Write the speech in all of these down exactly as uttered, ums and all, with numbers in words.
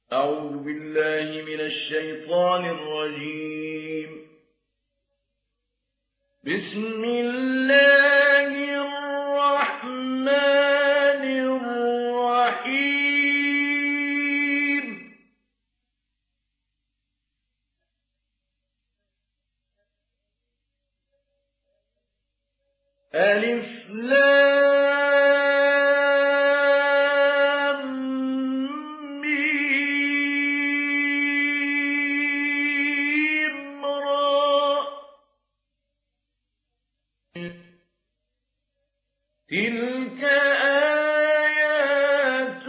أعوذ بالله من الشيطان الرجيم. بسم الله الرحمن الرحيم. ألف لام ميم را. تلك آيات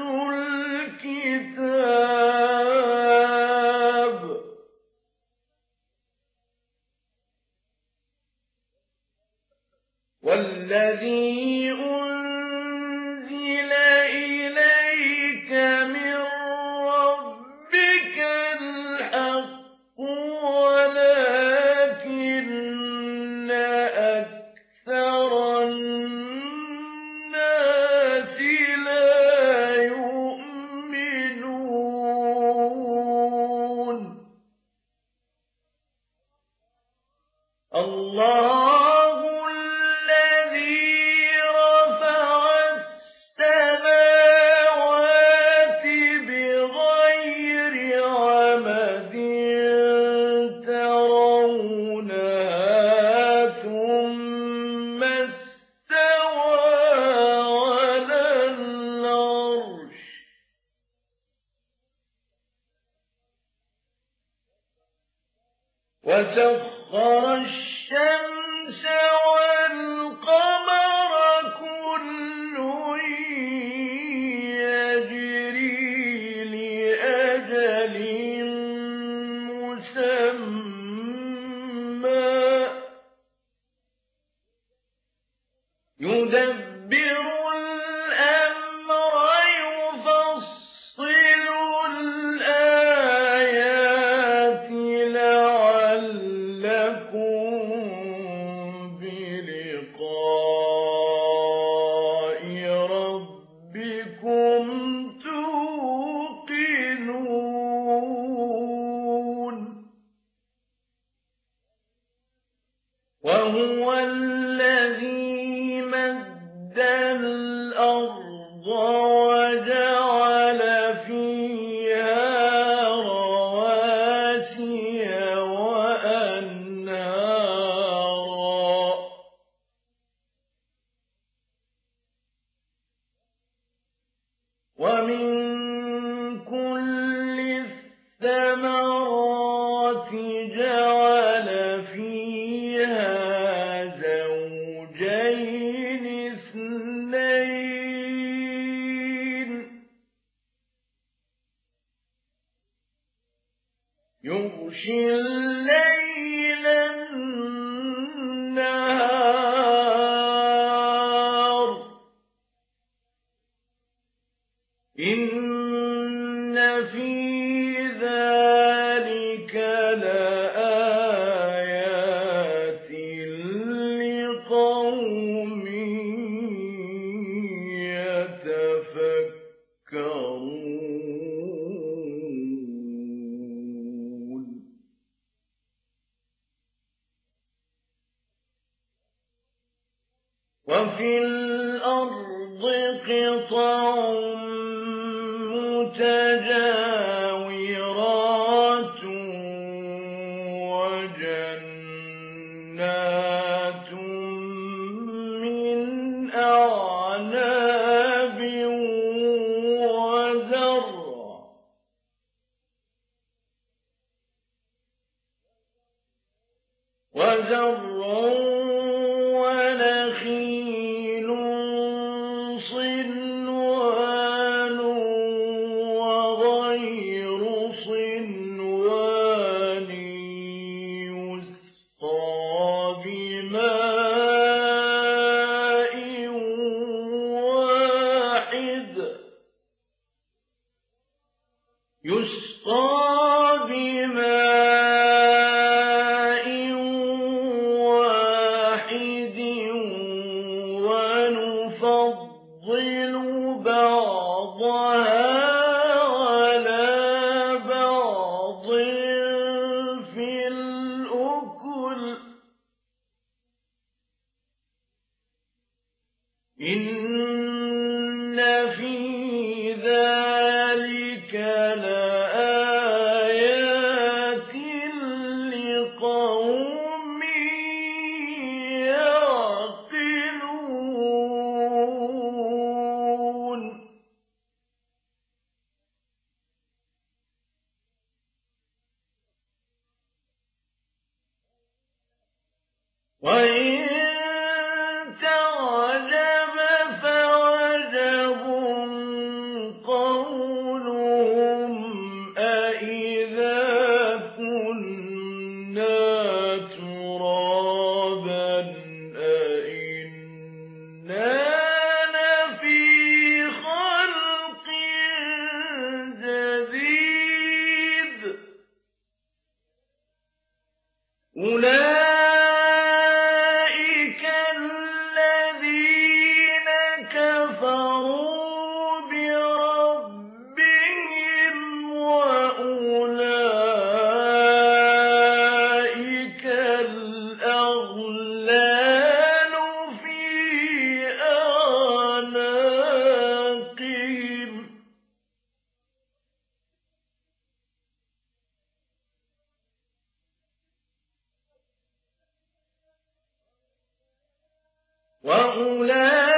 الكتاب. والذي أنزل إليك من ربك الحق ولكن أكثر الناس لا يؤمنون. الله وسخر الشمس والقمر كل يجري لأجل مسمى يدبر الأمر يفصل الآيات بلقاء ربكم توقنون. وهو الذي مد الأرض وجعل فيها رواسي وأنهارا ومن كل الثمرات جعل فيها زوجين اثنين يغشي الليل النهار إن في ذلك لآيات لقوم يتفكرون. وفي الأرض قطع متجاورات وجنات من أعناب وزرع وزرع ونخيل صنوان وغير صنوان يسقى بماء واحد يسقى بماء واحد ونفضل بعضها على إن في ذلك لآيات لقوم يعقلون وإن تعجب فعجب قولهم أإذا كنا ترابا أإنا لفي خلق جديد أولئك الذين كفروا بربهم وأولئك الأغلال في أعناقهم وأولئك